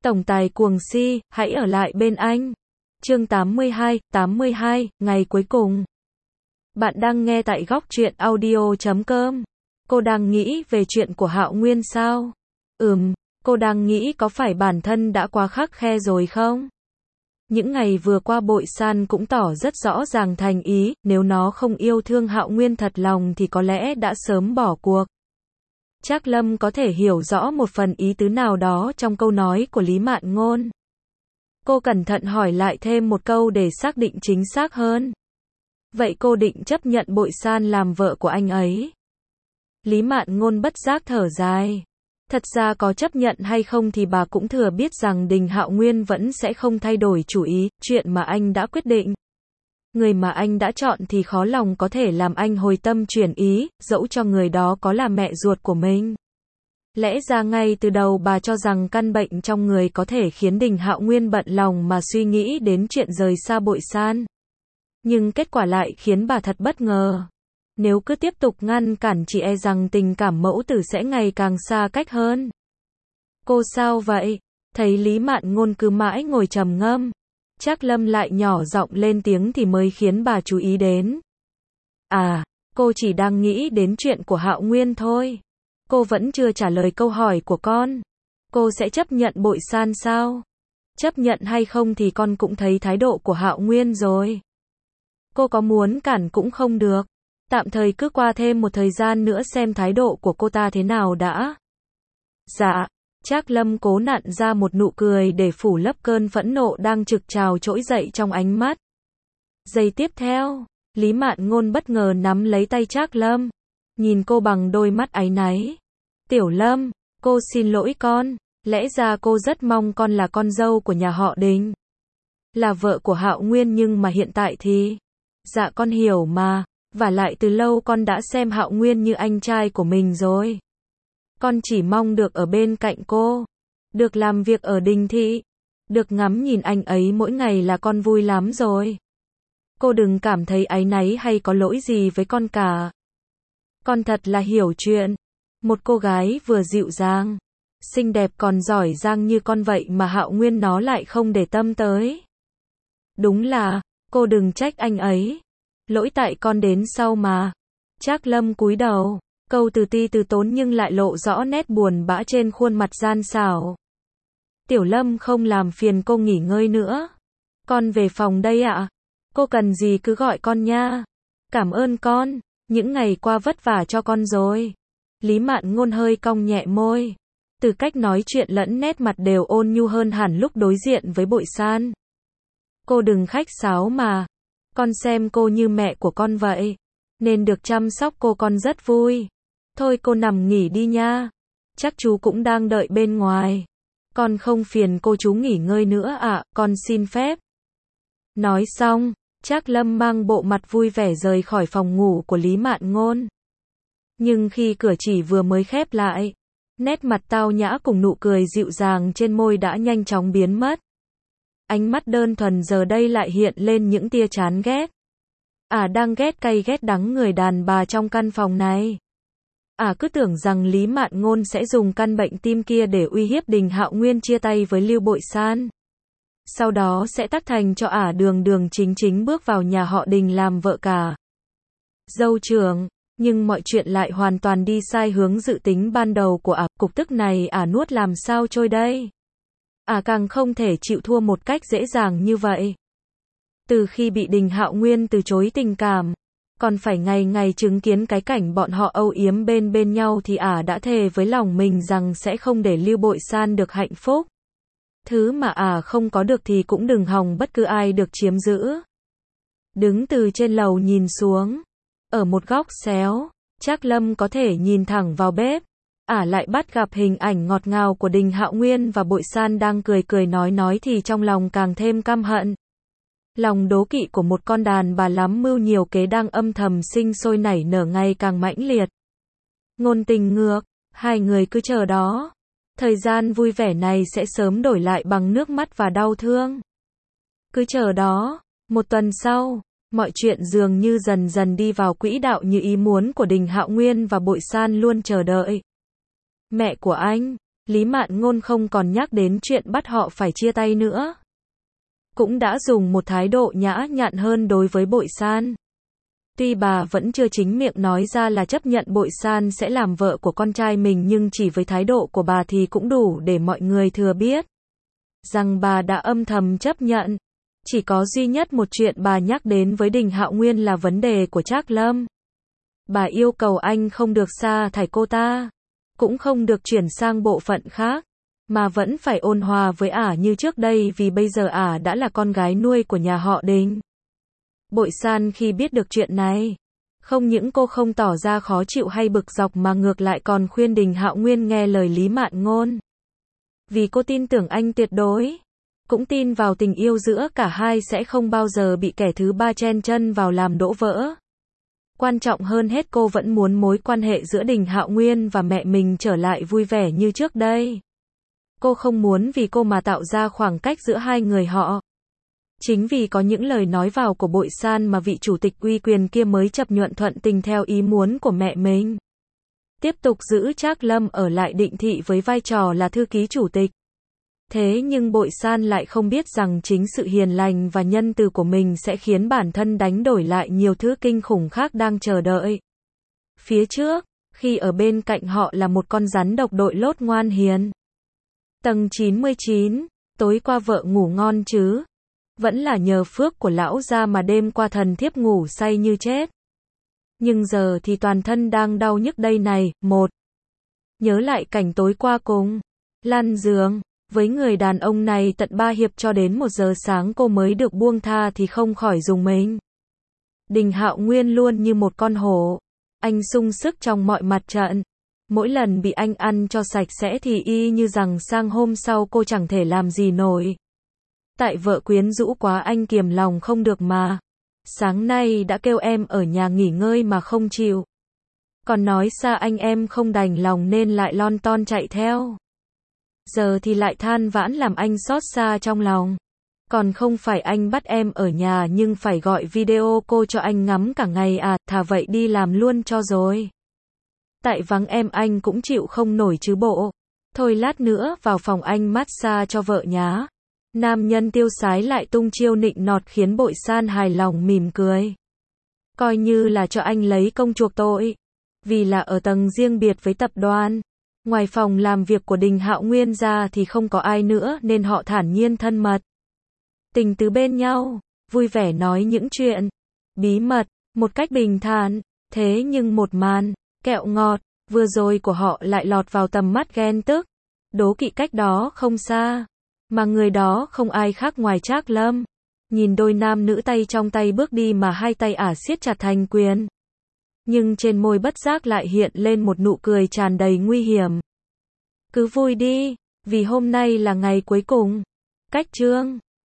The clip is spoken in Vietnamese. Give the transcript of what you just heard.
Tổng tài cuồng si, hãy ở lại bên anh. Chương 82, ngày cuối cùng. Bạn đang nghe tại góc truyện audio.com. Cô đang nghĩ về chuyện của Hạo Nguyên sao? Cô đang nghĩ có phải bản thân đã quá khắt khe rồi không? Những ngày vừa qua Bội San cũng tỏ rất rõ ràng thành ý, nếu nó không yêu thương Hạo Nguyên thật lòng thì có lẽ đã sớm bỏ cuộc. Trác Lâm có thể hiểu rõ một phần ý tứ nào đó trong câu nói của Lý Mạn Ngôn. Cô cẩn thận hỏi lại thêm một câu để xác định chính xác hơn. Vậy cô định chấp nhận Bội San làm vợ của anh ấy? Lý Mạn Ngôn bất giác thở dài. Thật ra có chấp nhận hay không thì bà cũng thừa biết rằng Đình Hạo Nguyên vẫn sẽ không thay đổi chủ ý, chuyện mà anh đã quyết định. Người mà anh đã chọn thì khó lòng có thể làm anh hồi tâm chuyển ý, dẫu cho người đó có là mẹ ruột của mình. Lẽ ra ngay từ đầu bà cho rằng căn bệnh trong người có thể khiến Đình Hạo Nguyên bận lòng mà suy nghĩ đến chuyện rời xa Bội San. Nhưng kết quả lại khiến bà thật bất ngờ. Nếu cứ tiếp tục ngăn cản chỉ e rằng tình cảm mẫu tử sẽ ngày càng xa cách hơn. Cô sao vậy? Thấy Lý Mạn Ngôn cứ mãi ngồi trầm ngâm. Trác Lâm lại nhỏ giọng lên tiếng thì mới khiến bà chú ý đến. À, cô chỉ đang nghĩ đến chuyện của Hạo Nguyên thôi. Cô vẫn chưa trả lời câu hỏi của con. Cô sẽ chấp nhận Bội San sao? Chấp nhận hay không thì con cũng thấy thái độ của Hạo Nguyên rồi. Cô có muốn cản cũng không được. Tạm thời cứ qua thêm một thời gian nữa xem thái độ của cô ta thế nào đã. Dạ. Trác Lâm cố nặn ra một nụ cười để phủ lấp cơn phẫn nộ đang trực trào trỗi dậy trong ánh mắt. Giây tiếp theo, Lý Mạn Ngôn bất ngờ nắm lấy tay Trác Lâm, nhìn cô bằng đôi mắt áy náy. Tiểu Lâm, cô xin lỗi con, lẽ ra cô rất mong con là con dâu của nhà họ Đình. Là vợ của Hạo Nguyên nhưng mà hiện tại thì... Dạ con hiểu mà, vả lại từ lâu con đã xem Hạo Nguyên như anh trai của mình rồi. Con chỉ mong được ở bên cạnh cô, được làm việc ở Đình thị, được ngắm nhìn anh ấy mỗi ngày là con vui lắm rồi. Cô đừng cảm thấy áy náy hay có lỗi gì với con cả. Con thật là hiểu chuyện. Một cô gái vừa dịu dàng, xinh đẹp còn giỏi giang như con vậy mà Hạo Nguyên nó lại không để tâm tới. Đúng là, cô đừng trách anh ấy. Lỗi tại con đến sau mà. Trác Lâm cúi đầu. Câu từ ti từ tốn nhưng lại lộ rõ nét buồn bã trên khuôn mặt gian xảo. Tiểu Lâm không làm phiền cô nghỉ ngơi nữa. Con về phòng đây ạ. Cô cần gì cứ gọi con nha. Cảm ơn con, những ngày qua vất vả cho con rồi. Lý Mạn Ngôn hơi cong nhẹ môi. Từ cách nói chuyện lẫn nét mặt đều ôn nhu hơn hẳn lúc đối diện với Bội San. Cô đừng khách sáo mà. Con xem cô như mẹ của con vậy. Nên được chăm sóc cô con rất vui. Thôi cô nằm nghỉ đi nha. Chắc chú cũng đang đợi bên ngoài. Con không phiền cô chú nghỉ ngơi nữa ạ, con xin phép. Nói xong, Trác Lâm mang bộ mặt vui vẻ rời khỏi phòng ngủ của Lý Mạn Ngôn. Nhưng khi cửa chỉ vừa mới khép lại, nét mặt tao nhã cùng nụ cười dịu dàng trên môi đã nhanh chóng biến mất. Ánh mắt đơn thuần giờ đây lại hiện lên những tia chán ghét. Đang ghét cay ghét đắng người đàn bà trong căn phòng này. Cứ tưởng rằng Lý Mạn Ngôn sẽ dùng căn bệnh tim kia để uy hiếp Đình Hạo Nguyên chia tay với Lưu Bội San. Sau đó sẽ tác thành cho đường đường chính chính bước vào nhà họ Đình làm vợ cả. Dâu trưởng, nhưng mọi chuyện lại hoàn toàn đi sai hướng dự tính ban đầu của cục tức này nuốt làm sao trôi đây. Càng không thể chịu thua một cách dễ dàng như vậy. Từ khi bị Đình Hạo Nguyên từ chối tình cảm, còn phải ngày ngày chứng kiến cái cảnh bọn họ âu yếm bên nhau thì đã thề với lòng mình rằng sẽ không để Lưu Bội San được hạnh phúc. Thứ mà không có được thì cũng đừng hòng bất cứ ai được chiếm giữ. Đứng từ trên lầu nhìn xuống, ở một góc xéo, Trác Lâm có thể nhìn thẳng vào bếp. Lại bắt gặp hình ảnh ngọt ngào của Đình Hạo Nguyên và Bội San đang cười nói thì trong lòng càng thêm căm hận. Lòng đố kỵ của một con đàn bà lắm mưu nhiều kế đang âm thầm sinh sôi nảy nở ngày càng mãnh liệt. Ngôn tình ngược, hai người cứ chờ đó. Thời gian vui vẻ này sẽ sớm đổi lại bằng nước mắt và đau thương. Cứ chờ đó, một tuần sau, mọi chuyện dường như dần dần đi vào quỹ đạo như ý muốn của Đình Hạo Nguyên và Bội San luôn chờ đợi. Mẹ của anh, Lý Mạn Ngôn không còn nhắc đến chuyện bắt họ phải chia tay nữa. Cũng đã dùng một thái độ nhã nhặn hơn đối với Bội San. Tuy bà vẫn chưa chính miệng nói ra là chấp nhận Bội San sẽ làm vợ của con trai mình, nhưng chỉ với thái độ của bà thì cũng đủ để mọi người thừa biết rằng bà đã âm thầm chấp nhận. Chỉ có duy nhất một chuyện bà nhắc đến với Đình Hạo Nguyên là vấn đề của Trác Lâm. Bà yêu cầu anh không được sa thải cô ta, cũng không được chuyển sang bộ phận khác, mà vẫn phải ôn hòa với ả như trước đây, vì bây giờ ả đã là con gái nuôi của nhà họ Đình. Bội San khi biết được chuyện này, không những cô không tỏ ra khó chịu hay bực dọc mà ngược lại còn khuyên Đình Hạo Nguyên nghe lời Lý Mạn Ngôn. Vì cô tin tưởng anh tuyệt đối, cũng tin vào tình yêu giữa cả hai sẽ không bao giờ bị kẻ thứ ba chen chân vào làm đổ vỡ. Quan trọng hơn hết, cô vẫn muốn mối quan hệ giữa Đình Hạo Nguyên và mẹ mình trở lại vui vẻ như trước đây. Cô không muốn vì cô mà tạo ra khoảng cách giữa hai người họ. Chính vì có những lời nói vào của Bội San mà vị chủ tịch uy quyền kia mới chấp nhận thuận tình theo ý muốn của mẹ mình. Tiếp tục giữ Trác Lâm ở lại Định Thị với vai trò là thư ký chủ tịch. Thế nhưng Bội San lại không biết rằng chính sự hiền lành và nhân từ của mình sẽ khiến bản thân đánh đổi lại nhiều thứ kinh khủng khác đang chờ đợi phía trước, khi ở bên cạnh họ là một con rắn độc đội lốt ngoan hiền. Tầng 99, tối qua vợ ngủ ngon chứ? Vẫn là nhờ phước của lão gia mà đêm qua thần thiếp ngủ say như chết. Nhưng giờ thì toàn thân đang đau nhức đây này. Một, nhớ lại cảnh tối qua cùng lăn giường với người đàn ông này tận 3 hiệp cho đến 1 giờ sáng cô mới được buông tha thì không khỏi rùng mình. Đình Hạo Nguyên luôn như một con hổ. Anh sung sức trong mọi mặt trận. Mỗi lần bị anh ăn cho sạch sẽ thì y như rằng sang hôm sau cô chẳng thể làm gì nổi. Tại vợ quyến rũ quá anh kiềm lòng không được mà. Sáng nay đã kêu em ở nhà nghỉ ngơi mà không chịu. Còn nói xa anh em không đành lòng nên lại lon ton chạy theo. Giờ thì lại than vãn làm anh xót xa trong lòng. Còn không phải anh bắt em ở nhà nhưng phải gọi video cô cho anh ngắm cả ngày à, thà vậy đi làm luôn cho rồi. Tại vắng em anh cũng chịu không nổi chứ bộ. Thôi lát nữa vào phòng anh massage cho vợ nhá. Nam nhân tiêu sái lại tung chiêu nịnh nọt khiến Bội San hài lòng mỉm cười. Coi như là cho anh lấy công chuộc tội. Vì là ở tầng riêng biệt với tập đoàn. Ngoài phòng làm việc của Đình Hạo Nguyên ra thì không có ai nữa nên họ thản nhiên thân mật. Tình tứ bên nhau, vui vẻ nói những chuyện bí mật, một cách bình thản. Thế nhưng một màn kẹo ngọt vừa rồi của họ lại lọt vào tầm mắt ghen tức. Đố kỵ cách đó không xa. Mà người đó không ai khác ngoài Trác Lâm. Nhìn đôi nam nữ tay trong tay bước đi mà hai tay ả siết chặt thành quyền. Nhưng trên môi bất giác lại hiện lên một nụ cười tràn đầy nguy hiểm. Cứ vui đi, vì hôm nay là ngày cuối cùng. Cách chương